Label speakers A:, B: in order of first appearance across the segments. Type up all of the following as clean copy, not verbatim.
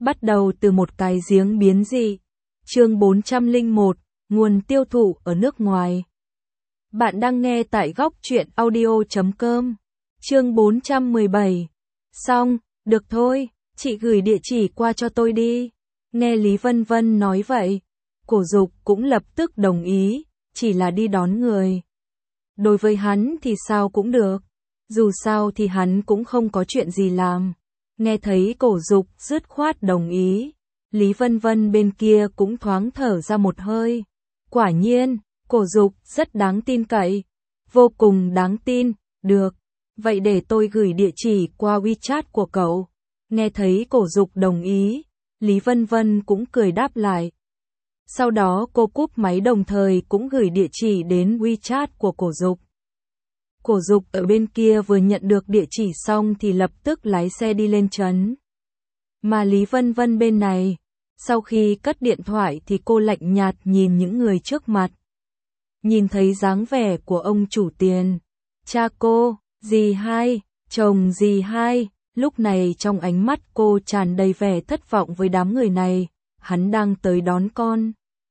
A: bắt đầu từ một cái giếng biến dị. Chương 401, nguồn tiêu thụ ở nước ngoài. Bạn đang nghe tại góc truyện audio.com. Chương 417. Xong, được thôi, chị gửi địa chỉ qua cho tôi đi. Nghe Lý Vân Vân nói vậy, Cổ Dục cũng lập tức đồng ý, chỉ là đi đón người. Đối với hắn thì sao cũng được, dù sao thì hắn cũng không có chuyện gì làm. Nghe thấy Cổ Dục dứt khoát đồng ý, Lý Vân Vân bên kia cũng thoáng thở ra một hơi. Quả nhiên, Cổ Dục rất đáng tin cậy, vô cùng đáng tin. Được, vậy để tôi gửi địa chỉ qua WeChat của cậu. Nghe thấy Cổ Dục đồng ý, Lý Vân Vân cũng cười đáp lại. Sau đó cô cúp máy đồng thời cũng gửi địa chỉ đến WeChat của Cổ Dục. Cổ Dục ở bên kia vừa nhận được địa chỉ xong thì lập tức lái xe đi lên trấn. Mà Lý Vân Vân bên này, sau khi cất điện thoại thì cô lạnh nhạt nhìn những người trước mặt. Nhìn thấy dáng vẻ của ông chủ tiền, cha cô, dì hai, chồng dì hai, lúc này trong ánh mắt cô tràn đầy vẻ thất vọng với đám người này. Hắn đang tới đón con.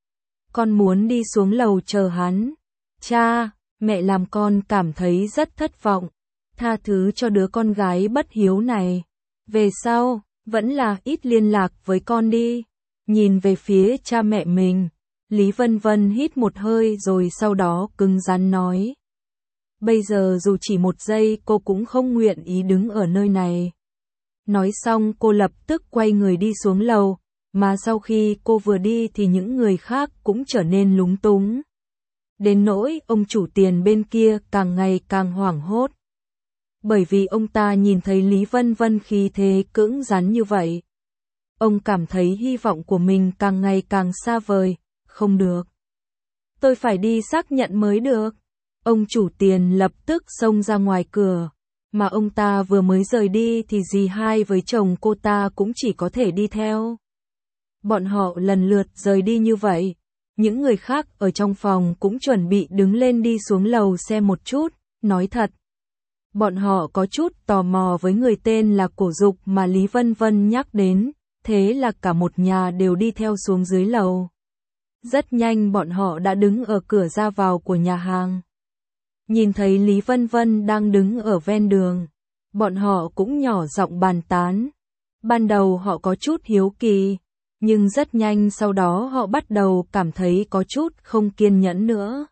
A: Con muốn đi xuống lầu chờ hắn. Cha, mẹ làm con cảm thấy rất thất vọng. Tha thứ cho đứa con gái bất hiếu này. Về sau, vẫn là ít liên lạc với con đi. Nhìn về phía cha mẹ mình, Lý Vân Vân hít một hơi rồi sau đó cứng rắn nói. Bây giờ dù chỉ một giây cô cũng không nguyện ý đứng ở nơi này. Nói xong cô lập tức quay người đi xuống lầu, mà sau khi cô vừa đi thì những người khác cũng trở nên lúng túng. Đến nỗi ông chủ tiền bên kia càng ngày càng hoảng hốt. Bởi vì ông ta nhìn thấy Lý Vân Vân khí thế cứng rắn như vậy. Ông cảm thấy hy vọng của mình càng ngày càng xa vời. Không được, tôi phải đi xác nhận mới được. Ông chủ tiền lập tức xông ra ngoài cửa. Mà ông ta vừa mới rời đi thì dì hai với chồng cô ta cũng chỉ có thể đi theo. Bọn họ lần lượt rời đi như vậy. Những người khác ở trong phòng cũng chuẩn bị đứng lên đi xuống lầu xem một chút. Nói thật, bọn họ có chút tò mò với người tên là Cổ Dục mà Lý Vân Vân nhắc đến. Thế là cả một nhà đều đi theo xuống dưới lầu. Rất nhanh bọn họ đã đứng ở cửa ra vào của nhà hàng. Nhìn thấy Lý Vân Vân đang đứng ở ven đường, bọn họ cũng nhỏ giọng bàn tán. Ban đầu họ có chút hiếu kỳ, nhưng rất nhanh sau đó họ bắt đầu cảm thấy có chút không kiên nhẫn nữa.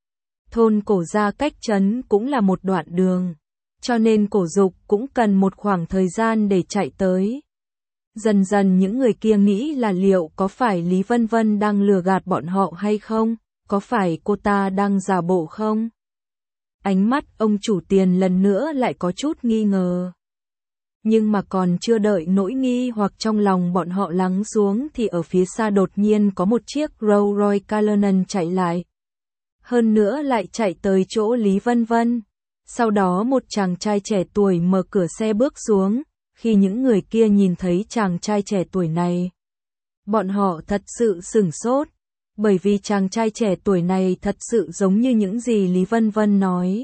A: Thôn Cổ gia cách trấn cũng là một đoạn đường, cho nên Cổ Dục cũng cần một khoảng thời gian để chạy tới. Dần dần những người kia nghĩ là liệu có phải Lý Vân Vân đang lừa gạt bọn họ hay không, có phải cô ta đang giả bộ không? Ánh mắt ông chủ tiền lần nữa lại có chút nghi ngờ. Nhưng mà còn chưa đợi nỗi nghi hoặc trong lòng bọn họ lắng xuống thì ở phía xa đột nhiên có một chiếc Rolls Royce Cullinan chạy lại. Hơn nữa lại chạy tới chỗ Lý Vân Vân. Sau đó một chàng trai trẻ tuổi mở cửa xe bước xuống. Khi những người kia nhìn thấy chàng trai trẻ tuổi này, bọn họ thật sự sửng sốt. Bởi vì chàng trai trẻ tuổi này thật sự giống như những gì Lý Vân Vân nói.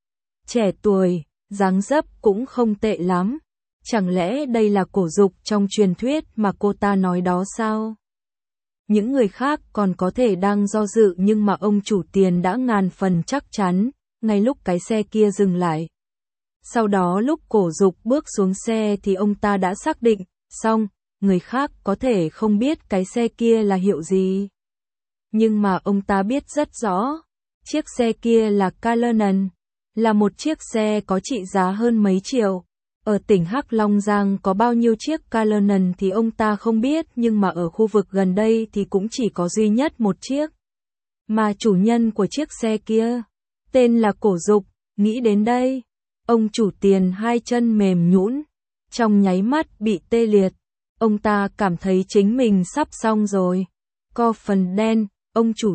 A: Trẻ tuổi, dáng dấp cũng không tệ lắm. Chẳng lẽ đây là Cổ Dục trong truyền thuyết mà cô ta nói đó sao? Những người khác còn có thể đang do dự nhưng mà ông chủ tiền đã ngàn phần chắc chắn, ngay lúc cái xe kia dừng lại. Sau đó lúc Cổ Dục bước xuống xe thì ông ta đã xác định, xong, người khác có thể không biết cái xe kia là hiệu gì. Nhưng mà ông ta biết rất rõ, chiếc xe kia là Cullinan, là một chiếc xe có trị giá hơn mấy triệu. Ở tỉnh Hắc Long Giang có bao nhiêu chiếc Cullinan thì ông ta không biết nhưng mà ở khu vực gần đây thì cũng chỉ có duy nhất một chiếc. Mà chủ nhân của chiếc xe kia, tên là Cổ Dục, nghĩ đến đây. Ông chủ tiền hai chân mềm nhũn, trong nháy mắt bị tê liệt. Ông ta cảm thấy chính mình sắp xong rồi. Co phần đen, ông chủ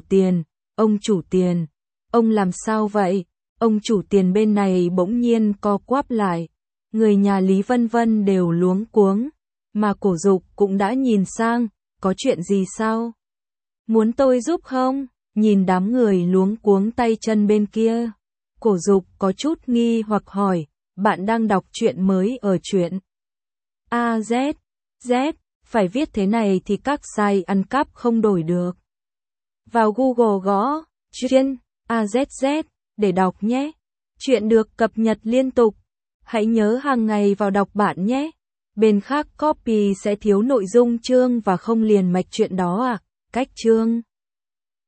A: tiền, ông làm sao vậy? Ông chủ tiền bên này bỗng nhiên co quắp lại. Người nhà Lý Vân Vân đều luống cuống, mà Cổ Dục cũng đã nhìn sang, có chuyện gì sao? Muốn tôi giúp không? Nhìn đám người luống cuống tay chân bên kia. Cổ Dục có chút nghi hoặc hỏi, bạn đang đọc truyện mới ở truyện AZZ Phải viết thế này thì các site ăn cắp không đổi được. Vào Google gõ Truyện AZZ để đọc nhé. Chuyện được cập nhật liên tục. Hãy nhớ hàng ngày vào đọc bạn nhé. Bên khác copy sẽ thiếu nội dung chương và không liền mạch chuyện đó à. Cách chương